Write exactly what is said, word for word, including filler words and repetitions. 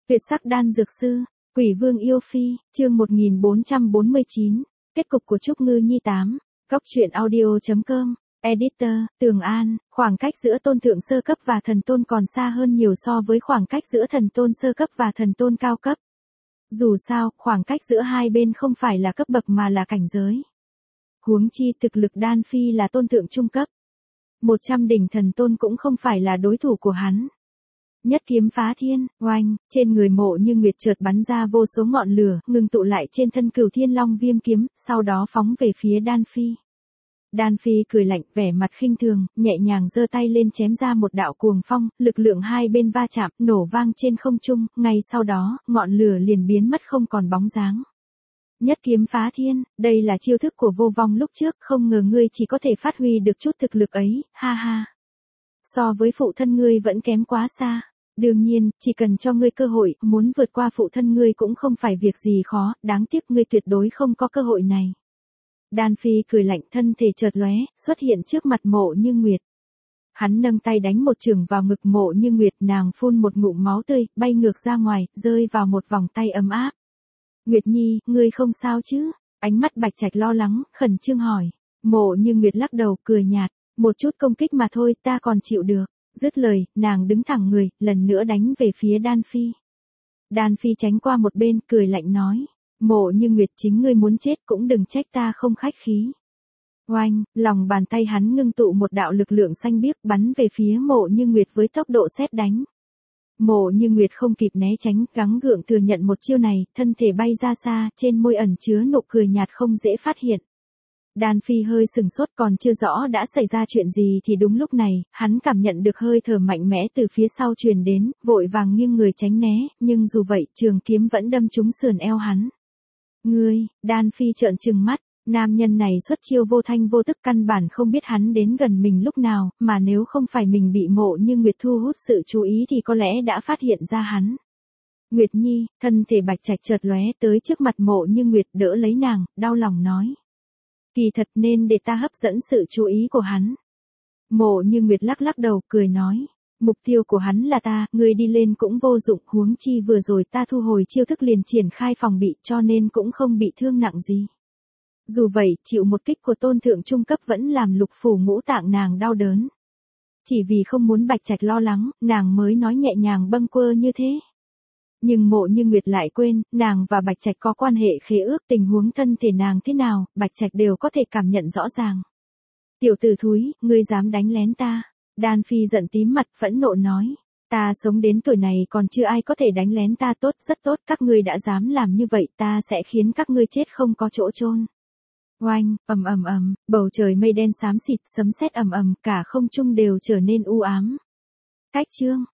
Tuyệt sắc đan dược sư, Quỷ Vương yêu phi, chương một nghìn bốn trăm bốn mươi chín, kết cục của Trúc Ngư Nhi tám, góc truyện audio chấm com, editor, Tường An, khoảng cách giữa tôn thượng sơ cấp và thần tôn còn xa hơn nhiều so với khoảng cách giữa thần tôn sơ cấp và thần tôn cao cấp. Dù sao, khoảng cách giữa hai bên không phải là cấp bậc mà là cảnh giới. Huống chi thực lực đan phi là tôn thượng trung cấp. Một trăm đỉnh thần tôn cũng không phải là đối thủ của hắn. Nhất kiếm phá thiên, oanh, trên người Mộ Như Nguyệt chợt bắn ra vô số ngọn lửa, ngưng tụ lại trên thân Cửu Thiên Long Viêm kiếm, sau đó phóng về phía Đan Phi. Đan Phi cười lạnh, vẻ mặt khinh thường, nhẹ nhàng giơ tay lên chém ra một đạo cuồng phong, lực lượng hai bên va chạm, nổ vang trên không trung, ngay sau đó, ngọn lửa liền biến mất không còn bóng dáng. Nhất kiếm phá thiên, đây là chiêu thức của Vô Vong lúc trước, không ngờ ngươi chỉ có thể phát huy được chút thực lực ấy, ha ha. So với phụ thân ngươi vẫn kém quá xa. Đương nhiên, chỉ cần cho ngươi cơ hội, muốn vượt qua phụ thân ngươi cũng không phải việc gì khó, đáng tiếc ngươi tuyệt đối không có cơ hội này. Đan Phi cười lạnh, thân thể chợt lóe, xuất hiện trước mặt Mộ Như Nguyệt. Hắn nâng tay đánh một chưởng vào ngực Mộ Như Nguyệt, nàng phun một ngụm máu tươi, bay ngược ra ngoài, rơi vào một vòng tay ấm áp. Nguyệt Nhi, ngươi không sao chứ? Ánh mắt Bạch Trạch lo lắng, khẩn trương hỏi. Mộ Như Nguyệt lắc đầu, cười nhạt, một chút công kích mà thôi, ta còn chịu được. Dứt lời, nàng đứng thẳng người, lần nữa đánh về phía Đan Phi. Đan Phi tránh qua một bên, cười lạnh nói. Mộ Như Nguyệt, chính ngươi muốn chết cũng đừng trách ta không khách khí. Oanh, lòng bàn tay hắn ngưng tụ một đạo lực lượng xanh biếc bắn về phía Mộ Như Nguyệt với tốc độ sét đánh. Mộ Như Nguyệt không kịp né tránh, gắng gượng thừa nhận một chiêu này, thân thể bay ra xa, trên môi ẩn chứa nụ cười nhạt không dễ phát hiện. Đan Phi hơi sừng sốt, còn chưa rõ đã xảy ra chuyện gì thì đúng lúc này, hắn cảm nhận được hơi thở mạnh mẽ từ phía sau truyền đến, vội vàng nghiêng người tránh né, nhưng dù vậy, trường kiếm vẫn đâm trúng sườn eo hắn. Ngươi, Đan Phi trợn trừng mắt, nam nhân này xuất chiêu vô thanh vô tức, căn bản không biết hắn đến gần mình lúc nào, mà nếu không phải mình bị Mộ Như Nguyệt thu hút sự chú ý thì có lẽ đã phát hiện ra hắn. Nguyệt Nhi, thân thể Bạch Trạch chợt lóe tới trước mặt Mộ Như Nguyệt, đỡ lấy nàng, đau lòng nói. Kỳ thật nên để ta hấp dẫn sự chú ý của hắn. Mộ Như Nguyệt lắc lắc đầu, cười nói. Mục tiêu của hắn là ta, ngươi đi lên cũng vô dụng, huống chi vừa rồi ta thu hồi chiêu thức liền triển khai phòng bị, cho nên cũng không bị thương nặng gì. Dù vậy, chịu một kích của tôn thượng trung cấp vẫn làm lục phủ ngũ tạng nàng đau đớn. Chỉ vì không muốn Bạch Trạch lo lắng, nàng mới nói nhẹ nhàng bâng quơ như thế. Nhưng Mộ Như Nguyệt lại quên, nàng và Bạch Trạch có quan hệ khế ước, tình huống thân thể nàng thế nào, Bạch Trạch đều có thể cảm nhận rõ ràng. Tiểu tử thúi, ngươi dám đánh lén ta. Đan Phi giận tím mặt, phẫn nộ nói. Ta sống đến tuổi này còn chưa ai có thể đánh lén ta, tốt, rất tốt, các ngươi đã dám làm như vậy, ta sẽ khiến các ngươi chết không có chỗ chôn. Oanh, ầm ầm ầm, bầu trời mây đen xám xịt, sấm sét ầm ầm, cả không trung đều trở nên u ám. Cách chương,